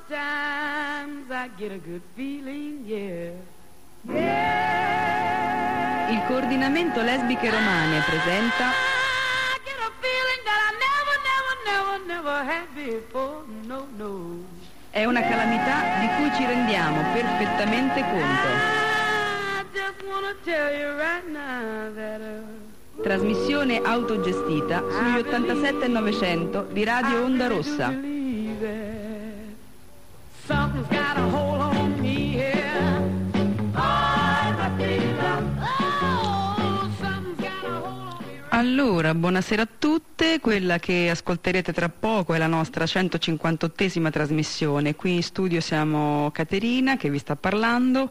Sometimes I get a good feeling, yeah. Il coordinamento lesbiche romane presenta I get a feeling that I never had before, no, no. È una calamità di cui ci rendiamo perfettamente conto. I just wanna tell you right now that Trasmissione autogestita sugli 87 e 900 di Radio Onda Rossa. Something's got a hold on me here. Allora, buonasera a tutte. Quella che ascolterete tra poco è la nostra 158esima trasmissione. Qui in studio siamo Caterina, che vi sta parlando,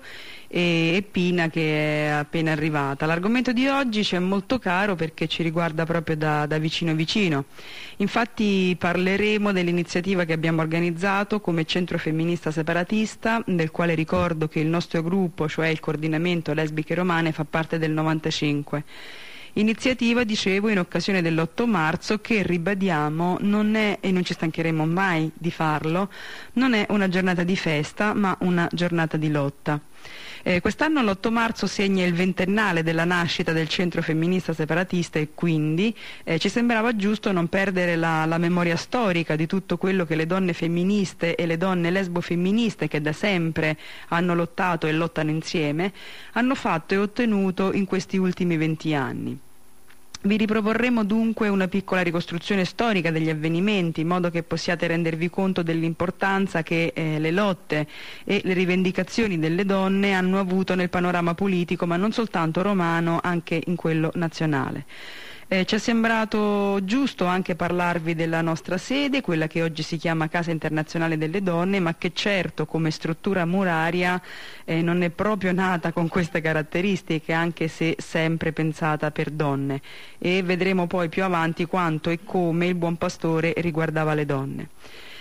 e Pina, che è appena arrivata. L'argomento di oggi ci è molto caro perché ci riguarda proprio da vicino vicino. Infatti parleremo dell'iniziativa che abbiamo organizzato come Centro Femminista Separatista, del quale ricordo che il nostro gruppo, cioè il Coordinamento Lesbiche Romane, fa parte del 95. Iniziativa, dicevo, in occasione dell'8 marzo che, ribadiamo, non è, e non ci stancheremo mai di farlo, non è una giornata di festa ma una giornata di lotta. Quest'anno l'8 marzo segna il ventennale della nascita del Centro Femminista Separatista e quindi ci sembrava giusto non perdere la memoria storica di tutto quello che le donne femministe e le donne lesbofemministe, che da sempre hanno lottato e lottano insieme, hanno fatto e ottenuto in questi ultimi 20 anni. Vi riproporremo dunque una piccola ricostruzione storica degli avvenimenti, in modo che possiate rendervi conto dell'importanza che le lotte e le rivendicazioni delle donne hanno avuto nel panorama politico, ma non soltanto romano, anche in quello nazionale. Ci è sembrato giusto anche parlarvi della nostra sede, quella che oggi si chiama Casa Internazionale delle Donne, ma che certo come struttura muraria non è proprio nata con queste caratteristiche, anche se sempre pensata per donne, e vedremo poi più avanti quanto e come il buon pastore riguardava le donne.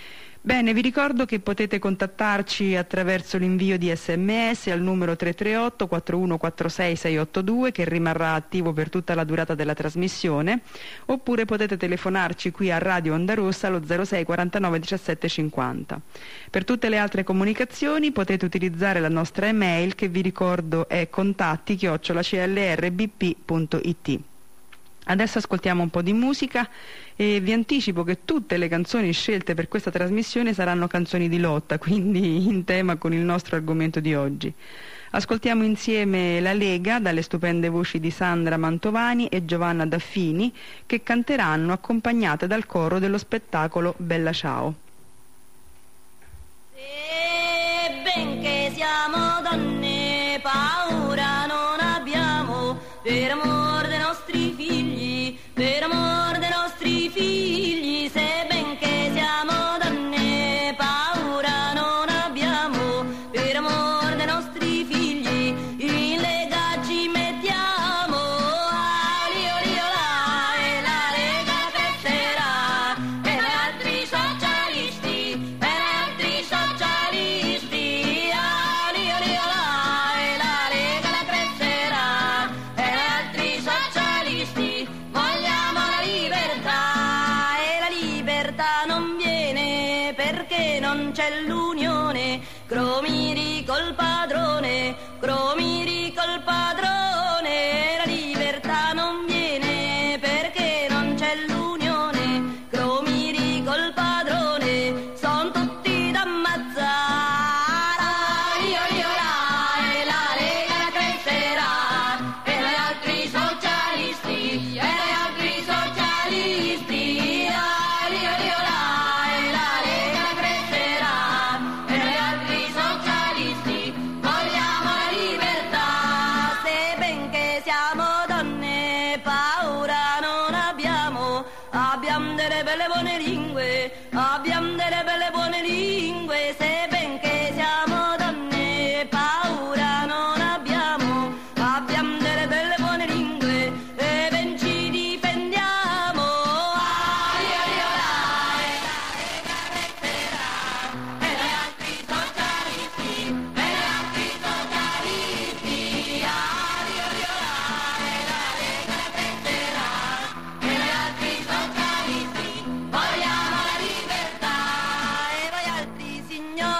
Bene, vi ricordo che potete contattarci attraverso l'invio di SMS al numero 338 4146 682, che rimarrà attivo per tutta la durata della trasmissione, oppure potete telefonarci qui a Radio Onda Rossa allo 06 49 17 50. Per tutte le altre comunicazioni potete utilizzare la nostra email, che vi ricordo è contatti@clrbp.it. Adesso ascoltiamo un po' di musica e vi anticipo che tutte le canzoni scelte per questa trasmissione saranno canzoni di lotta, quindi in tema con il nostro argomento di oggi. Ascoltiamo insieme La Lega, dalle stupende voci di Sandra Mantovani e Giovanna Daffini, che canteranno accompagnate dal coro dello spettacolo Bella Ciao. E benché siamo donne, paura non abbiamo, per amor dei nostri figli, per amor dei nostri figli, se benché siamo donne, paura non abbiamo, per amor dei nostri figli, in Lega ci mettiamo, ali oli olà, e la Lega crescerà, e gli altri socialisti, e gli altri socialisti, ali oli olà, e la Lega la crescerà, e gli altri socialisti, vogliamo la libertà, e la libertà non viene perché non c'è l'unione, Cromiri col padrone, Cromiri col padrone, la libertà non viene perché non c'è l'unione, Cromiri col padrone, son tutti da ammazzare, io là, e la Lega la crescerà, e gli altri socialisti, e gli altri socialisti, io là, e la Lega la crescerà, e gli altri socialisti, vogliamo la libertà, se benché siamo donne, paura non abbiamo, abbiamo delle belle buone lingue, abbiamo delle belle buone lingue, se benché siamo donne, paura non abbiamo, abbiamo delle belle buone lingue, e ben ci difendiamo, ali oli olà, e la Lega resterà, e gli altri socialisti, e gli altri socialisti, ali oli olà, e la Lega resterà, e gli altri socialisti, vogliamo la libertà, e voi altri signori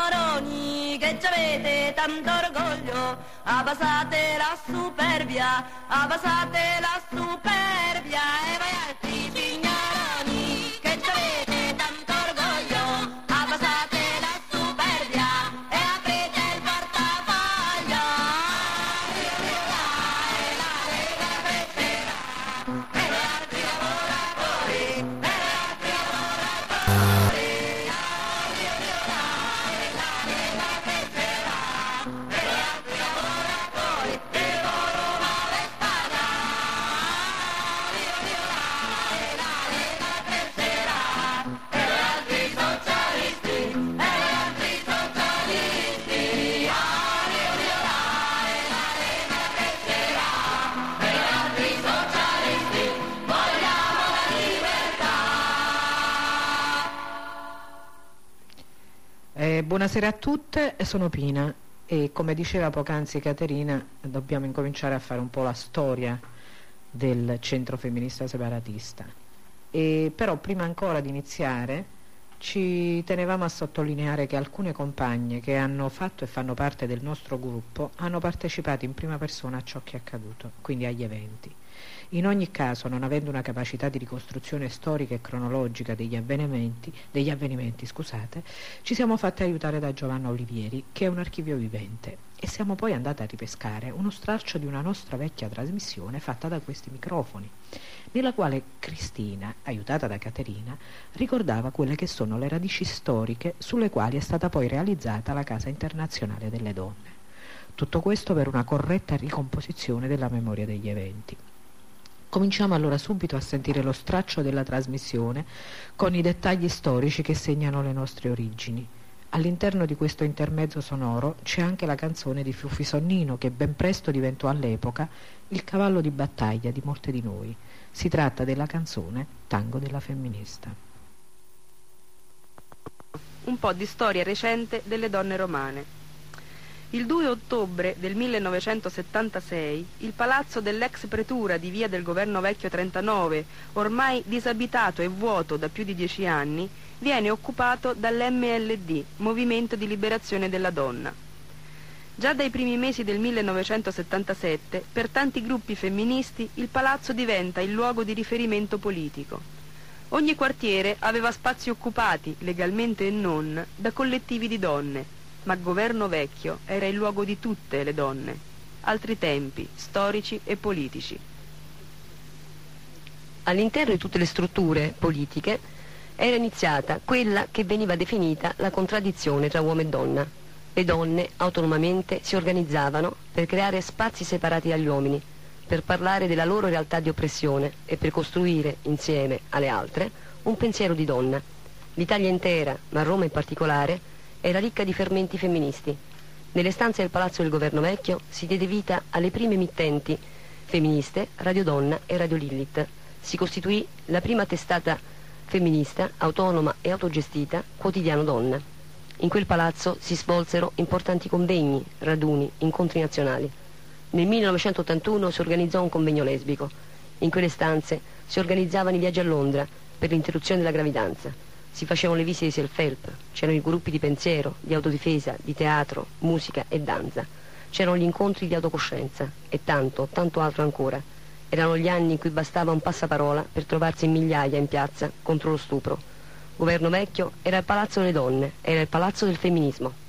tanto orgoglio, abbassate la superbia, abbassate la superbia e voi altri signoroni che ci avete tanto orgoglio, abbassate la superbia e aprite il portafoglio. La Lega crescerà per gli altri lavoratori, per gli altri lavoratori. Buonasera a tutte, sono Pina e come diceva poc'anzi Caterina dobbiamo incominciare a fare un po' la storia del centro femminista separatista. Però prima ancora di iniziare ci tenevamo a sottolineare che alcune compagne che hanno fatto e fanno parte del nostro gruppo hanno partecipato in prima persona a ciò che è accaduto, quindi agli eventi. In ogni caso, non avendo una capacità di ricostruzione storica e cronologica degli avvenimenti, ci siamo fatti aiutare da Giovanna Olivieri, che è un archivio vivente, e siamo poi andati a ripescare uno stralcio di una nostra vecchia trasmissione fatta da questi microfoni, nella quale Cristina, aiutata da Caterina, ricordava quelle che sono le radici storiche sulle quali è stata poi realizzata la Casa Internazionale delle Donne. Tutto questo per una corretta ricomposizione della memoria degli eventi. Cominciamo allora subito a sentire lo straccio della trasmissione con i dettagli storici che segnano le nostre origini. All'interno di questo intermezzo sonoro c'è anche la canzone di Fuffi Sonnino che ben presto diventò all'epoca il cavallo di battaglia di molte di noi. Si tratta della canzone Tango della Femminista. Un po' di storia recente delle donne romane. Il 2 ottobre del 1976 il palazzo dell'ex pretura di via del Governo Vecchio 39, ormai disabitato e vuoto da più di 10 anni, viene occupato dall'MLD, Movimento di Liberazione della Donna. Già dai primi mesi del 1977, per tanti gruppi femministi, il palazzo diventa il luogo di riferimento politico. Ogni quartiere aveva spazi occupati, legalmente e non, da collettivi di donne, ma Governo Vecchio era il luogo di tutte le donne. Altri tempi, storici e politici. All'interno di tutte le strutture politiche era iniziata quella che veniva definita la contraddizione tra uomo e donna. Le donne autonomamente si organizzavano per creare spazi separati dagli uomini, per parlare della loro realtà di oppressione e per costruire, insieme alle altre, un pensiero di donna. L'Italia intera, ma Roma in particolare, era ricca di fermenti femministi. Nelle stanze del Palazzo del Governo Vecchio si diede vita alle prime emittenti femministe, Radio Donna e Radio Lilith. Si costituì la prima testata femminista, autonoma e autogestita, Quotidiano Donna. In quel palazzo si svolsero importanti convegni, raduni, incontri nazionali. Nel 1981 si organizzò un convegno lesbico. In quelle stanze si organizzavano i viaggi a Londra per l'interruzione della gravidanza. Si facevano le visite di self-help, c'erano i gruppi di pensiero, di autodifesa, di teatro, musica e danza. C'erano gli incontri di autocoscienza e tanto, tanto altro ancora. Erano gli anni in cui bastava un passaparola per trovarsi in migliaia in piazza contro lo stupro. Governo Vecchio era il palazzo delle donne, era il palazzo del femminismo.